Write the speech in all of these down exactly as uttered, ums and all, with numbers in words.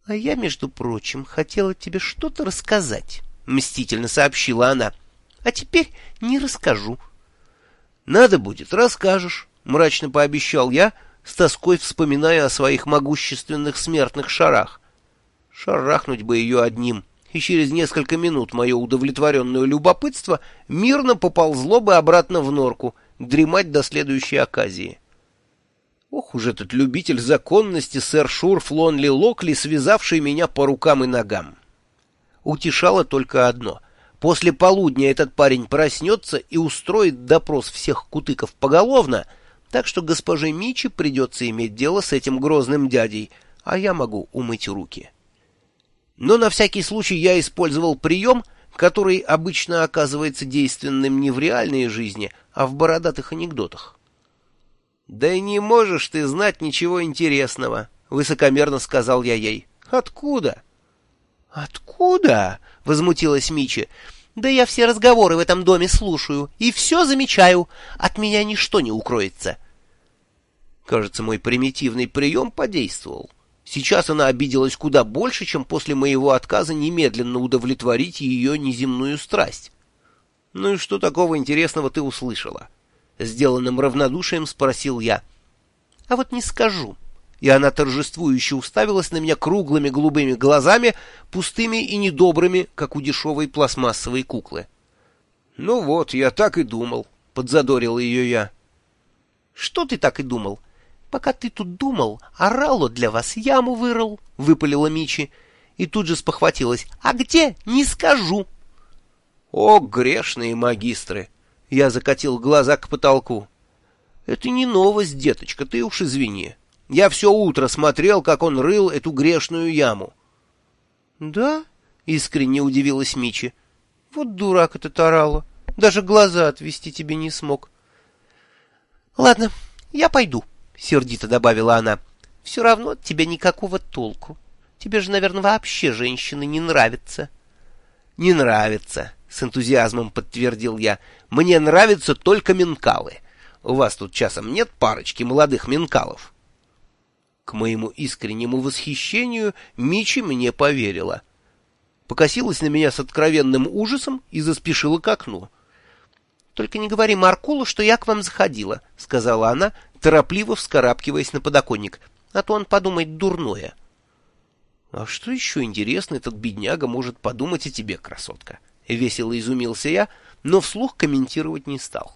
— А я, между прочим, хотела тебе что-то рассказать, — мстительно сообщила она. — А теперь не расскажу. — Надо будет, расскажешь, — мрачно пообещал я, с тоской вспоминая о своих могущественных смертных шарах. Шарахнуть бы ее одним, и через несколько минут мое удовлетворенное любопытство мирно поползло бы обратно в норку, дремать до следующей оказии. Ох уж этот любитель законности сэр Шурф Лонли Локли, связавший меня по рукам и ногам. Утешало только одно. После полудня этот парень проснется и устроит допрос всех кутыков поголовно, так что госпоже Мичи придется иметь дело с этим грозным дядей, а я могу умыть руки. Но на всякий случай я использовал прием, который обычно оказывается действенным не в реальной жизни, а в бородатых анекдотах. «Да и не можешь ты знать ничего интересного», — высокомерно сказал я ей. «Откуда?» «Откуда?» — возмутилась Мичи. «Да я все разговоры в этом доме слушаю и все замечаю. От меня ничто не укроется». Кажется, мой примитивный прием подействовал. Сейчас она обиделась куда больше, чем после моего отказа немедленно удовлетворить ее неземную страсть. «Ну и что такого интересного ты услышала?» Сделанным равнодушием спросил я. — А вот не скажу. И она торжествующе уставилась на меня круглыми голубыми глазами, пустыми и недобрыми, как у дешевой пластмассовой куклы. — Ну вот, я так и думал, — подзадорил ее я. — Что ты так и думал? Пока ты тут думал, Орало для вас яму вырыл, — выпалила Мичи, и тут же спохватилась. — А где? Не скажу. — О, грешные магистры! Я закатил глаза к потолку. «Это не новость, деточка, ты уж извини. Я все утро смотрел, как он рыл эту грешную яму». «Да?» — искренне удивилась Мичи. «Вот дурак этот Орало. Даже глаза отвести тебе не смог». «Ладно, я пойду», — сердито добавила она. «Все равно от тебя никакого толку. Тебе же, наверное, вообще женщины не нравятся». «Не нравится», — с энтузиазмом подтвердил я. «Мне нравятся только минкалы. У вас тут часом нет парочки молодых минкалов?» К моему искреннему восхищению Мичи мне поверила. Покосилась на меня с откровенным ужасом и заспешила к окну. «Только не говори Маркулу, что я к вам заходила», — сказала она, торопливо вскарабкиваясь на подоконник, «а то он подумает дурное». «А что еще интересно этот бедняга может подумать о тебе, красотка?» — весело изумился я, но вслух комментировать не стал.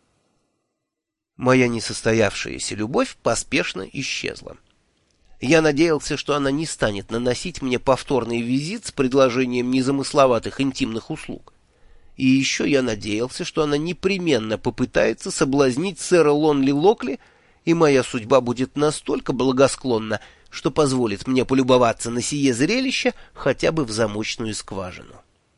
Моя несостоявшаяся любовь поспешно исчезла. Я надеялся, что она не станет наносить мне повторный визит с предложением незамысловатых интимных услуг. И еще я надеялся, что она непременно попытается соблазнить сэра Лонли Локли, и моя судьба будет настолько благосклонна, что позволит мне полюбоваться на сие зрелище хотя бы в замочную скважину.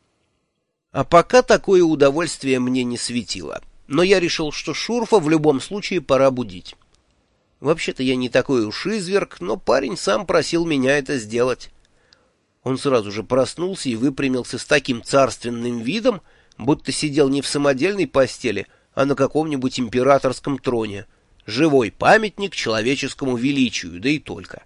А пока такое удовольствие мне не светило, но я решил, что Шурфа в любом случае пора будить. Вообще-то я не такой уж изверг, но парень сам просил меня это сделать. Он сразу же проснулся и выпрямился с таким царственным видом, будто сидел не в самодельной постели, а на каком-нибудь императорском троне. Живой памятник человеческому величию, да и только.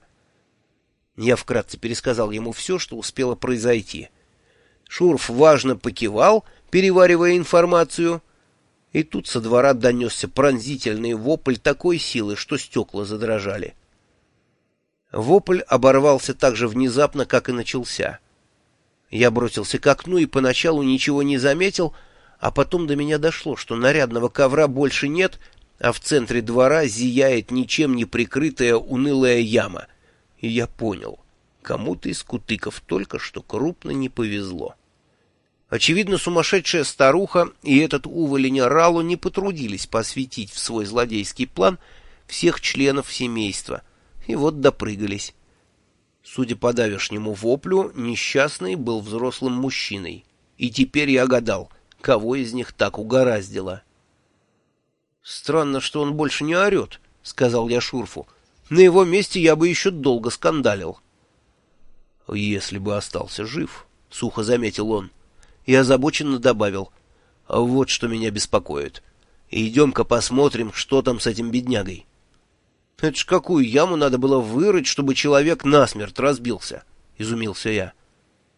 Я вкратце пересказал ему все, что успело произойти. Шурф важно покивал, переваривая информацию, и тут со двора донесся пронзительный вопль такой силы, что стекла задрожали. Вопль оборвался так же внезапно, как и начался. Я бросился к окну и поначалу ничего не заметил, а потом до меня дошло, что нарядного ковра больше нет, а в центре двора зияет ничем не прикрытая унылая яма. И я понял, кому-то из кутыков только что крупно не повезло. Очевидно, сумасшедшая старуха и этот уволень Орало не потрудились посвятить в свой злодейский план всех членов семейства, и вот допрыгались. Судя по давешнему воплю, несчастный был взрослым мужчиной, и теперь я гадал, кого из них так угораздило. «Странно, что он больше не орет», — сказал я Шурфу. «На его месте я бы еще долго скандалил». «Если бы остался жив», — сухо заметил он, и озабоченно добавил. «А вот что меня беспокоит. Идем-ка посмотрим, что там с этим беднягой». «Это ж какую яму надо было вырыть, чтобы человек насмерть разбился?» изумился я.